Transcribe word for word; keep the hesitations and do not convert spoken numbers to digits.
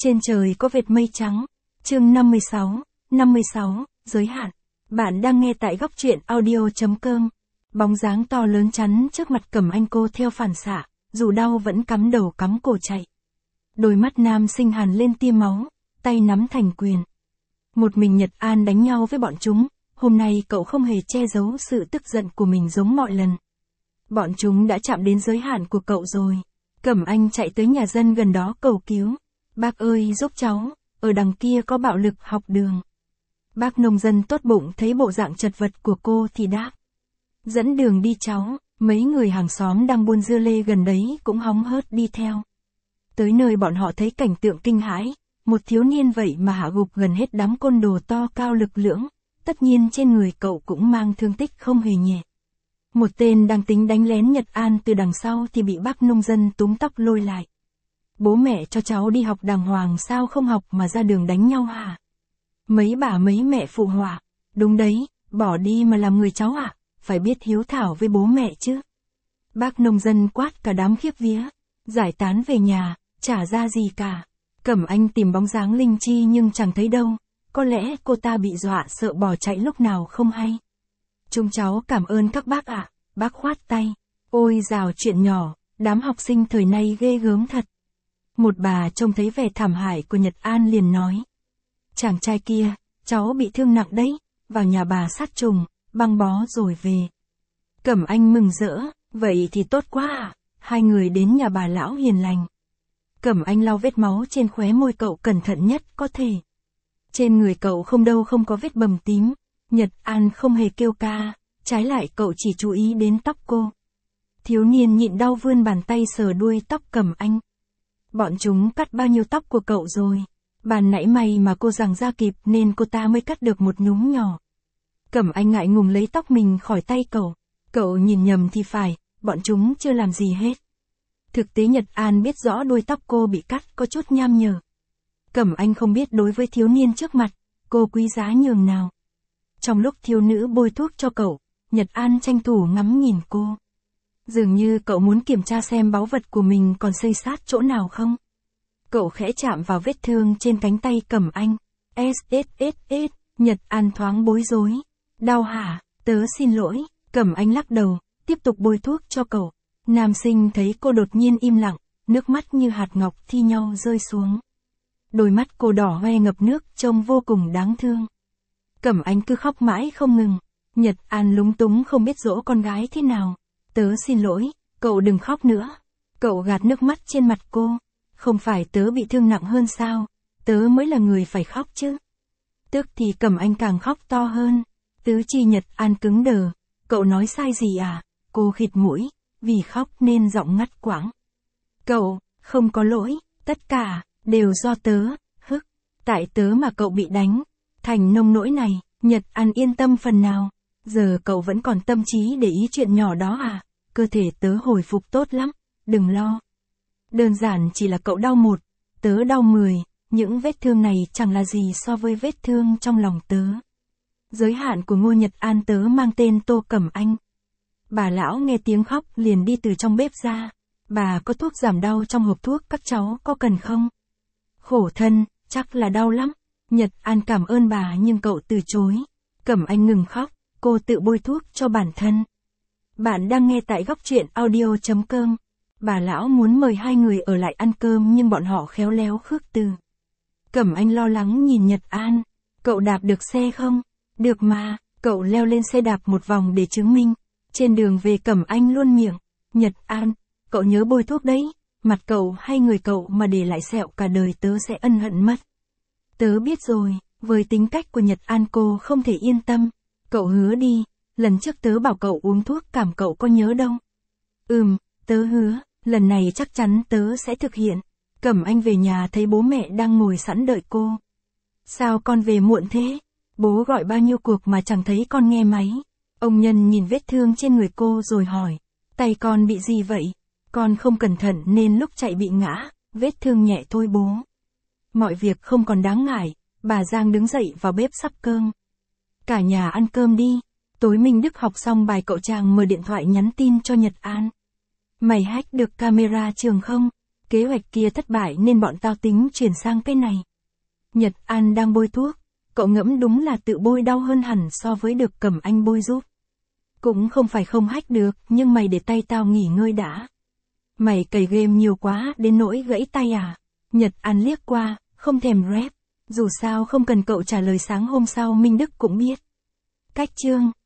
Trên trời có vệt mây trắng. Chương năm mươi sáu, năm mươi sáu, giới hạn. Bạn đang nghe tại góc truyện audio.com. Bóng dáng to lớn chắn trước mặt Cẩm Anh, cô theo phản xạ, dù đau vẫn cắm đầu cắm cổ chạy. Đôi mắt nam sinh hằn lên tia máu, tay nắm thành quyền. Một mình Nhật An đánh nhau với bọn chúng, hôm nay cậu không hề che giấu sự tức giận của mình giống mọi lần. Bọn chúng đã chạm đến giới hạn của cậu rồi. Cẩm Anh chạy tới nhà dân gần đó cầu cứu. Bác ơi giúp cháu, ở đằng kia có bạo lực học đường. Bác nông dân tốt bụng thấy bộ dạng chật vật của cô thì đáp. Dẫn đường đi cháu, mấy người hàng xóm đang buôn dưa lê gần đấy cũng hóng hớt đi theo. Tới nơi bọn họ thấy cảnh tượng kinh hãi, một thiếu niên vậy mà hạ gục gần hết đám côn đồ to cao lực lưỡng, tất nhiên trên người cậu cũng mang thương tích không hề nhẹ. Một tên đang tính đánh lén Nhật An từ đằng sau thì bị bác nông dân túm tóc lôi lại. Bố mẹ cho cháu đi học đàng hoàng sao không học mà ra đường đánh nhau hả? Mấy bà mấy mẹ phụ họa, đúng đấy, bỏ đi mà làm người cháu ạ, à? Phải biết hiếu thảo với bố mẹ chứ. Bác nông dân quát cả đám khiếp vía, giải tán về nhà, chả ra gì cả. Cẩm Anh tìm bóng dáng Linh Chi nhưng chẳng thấy đâu, có lẽ cô ta bị dọa sợ bỏ chạy lúc nào không hay. Chúng cháu cảm ơn các bác ạ, à. Bác khoát tay. Ôi dào chuyện nhỏ, đám học sinh thời nay ghê gớm thật. Một bà trông thấy vẻ thảm hại của Nhật An liền nói. Chàng trai kia, cháu bị thương nặng đấy, vào nhà bà sát trùng, băng bó rồi về. Cẩm Anh mừng rỡ, vậy thì tốt quá ạ, à. Hai người đến nhà bà lão hiền lành. Cẩm Anh lau vết máu trên khóe môi cậu cẩn thận nhất có thể. Trên người cậu không đâu không có vết bầm tím, Nhật An không hề kêu ca, trái lại cậu chỉ chú ý đến tóc cô. Thiếu niên nhịn đau vươn bàn tay sờ đuôi tóc Cẩm Anh. Bọn chúng cắt bao nhiêu tóc của cậu rồi? Bàn nãy may mà cô giằng ra kịp nên cô ta mới cắt được một nhúm nhỏ. Cẩm Anh ngại ngùng lấy tóc mình khỏi tay cậu. Cậu nhìn nhầm thì phải, bọn chúng chưa làm gì hết. Thực tế Nhật An biết rõ đuôi tóc cô bị cắt có chút nham nhở. Cẩm Anh không biết đối với thiếu niên trước mặt, cô quý giá nhường nào. Trong lúc thiếu nữ bôi thuốc cho cậu, Nhật An tranh thủ ngắm nhìn cô. Dường như cậu muốn kiểm tra xem báu vật của mình còn xây sát chỗ nào không. Cậu khẽ chạm vào vết thương trên cánh tay Cẩm Anh. S S S S, Nhật An thoáng bối rối. Đau hả? Tớ xin lỗi. Cẩm Anh lắc đầu, tiếp tục bôi thuốc cho cậu. Nam sinh thấy cô đột nhiên im lặng, nước mắt như hạt ngọc thi nhau rơi xuống. Đôi mắt cô đỏ hoe ngập nước trông vô cùng đáng thương. Cẩm Anh cứ khóc mãi không ngừng. Nhật An lúng túng không biết dỗ con gái thế nào. Tớ xin lỗi, cậu đừng khóc nữa. Cậu gạt nước mắt trên mặt cô. Không phải tớ bị thương nặng hơn sao, tớ mới là người phải khóc chứ. Tức thì Cẩm Anh càng khóc to hơn. Tứ chi Nhật An cứng đờ. Cậu nói sai gì à? Cô khịt mũi, vì khóc nên giọng ngắt quãng. Cậu, không có lỗi, tất cả, đều do tớ, hức. Tại tớ mà cậu bị đánh, thành nông nỗi này. Nhật An yên tâm phần nào. Giờ cậu vẫn còn tâm trí để ý chuyện nhỏ đó à? Cơ thể tớ hồi phục tốt lắm, đừng lo. Đơn giản chỉ là cậu đau một, tớ đau mười, những vết thương này chẳng là gì so với vết thương trong lòng tớ. Giới hạn của Ngô Nhật An tớ mang tên Tô Cẩm Anh. Bà lão nghe tiếng khóc liền đi từ trong bếp ra. Bà có thuốc giảm đau trong hộp thuốc, các cháu có cần không? Khổ thân, chắc là đau lắm. Nhật An cảm ơn bà nhưng cậu từ chối. Cẩm Anh ngừng khóc, cô tự bôi thuốc cho bản thân. Bạn đang nghe tại góc truyện audio.com. Bà lão muốn mời hai người ở lại ăn cơm nhưng bọn họ khéo léo khước từ. Cẩm Anh lo lắng nhìn Nhật An. Cậu đạp được xe không? Được mà, cậu leo lên xe đạp một vòng để chứng minh. Trên đường về Cẩm Anh luôn miệng. Nhật An, cậu nhớ bôi thuốc đấy. Mặt cậu hay người cậu mà để lại sẹo cả đời tớ sẽ ân hận mất. Tớ biết rồi, với tính cách của Nhật An cô không thể yên tâm. Cậu hứa đi, lần trước tớ bảo cậu uống thuốc cảm cậu có nhớ đâu. Ừm, tớ hứa, lần này chắc chắn tớ sẽ thực hiện. Cẩm Anh về nhà thấy bố mẹ đang ngồi sẵn đợi cô. Sao con về muộn thế? Bố gọi bao nhiêu cuộc mà chẳng thấy con nghe máy. Ông Nhân nhìn vết thương trên người cô rồi hỏi. Tay con bị gì vậy? Con không cẩn thận nên lúc chạy bị ngã, vết thương nhẹ thôi bố. Mọi việc không còn đáng ngại, bà Giang đứng dậy vào bếp sắp cơm. Cả nhà ăn cơm đi. Tối Minh Đức học xong bài cậu chàng mở điện thoại nhắn tin cho Nhật An. Mày hack được camera trường không? Kế hoạch kia thất bại nên bọn tao tính chuyển sang cái này. Nhật An đang bôi thuốc, cậu ngẫm đúng là tự bôi đau hơn hẳn so với được Cẩm Anh bôi giúp. Cũng không phải không hack được, nhưng mày để tay tao nghỉ ngơi đã. Mày cày game nhiều quá đến nỗi gãy tay à? Nhật An liếc qua, không thèm rep. Dù sao không cần cậu trả lời, sáng hôm sau Minh Đức cũng biết. Cách chương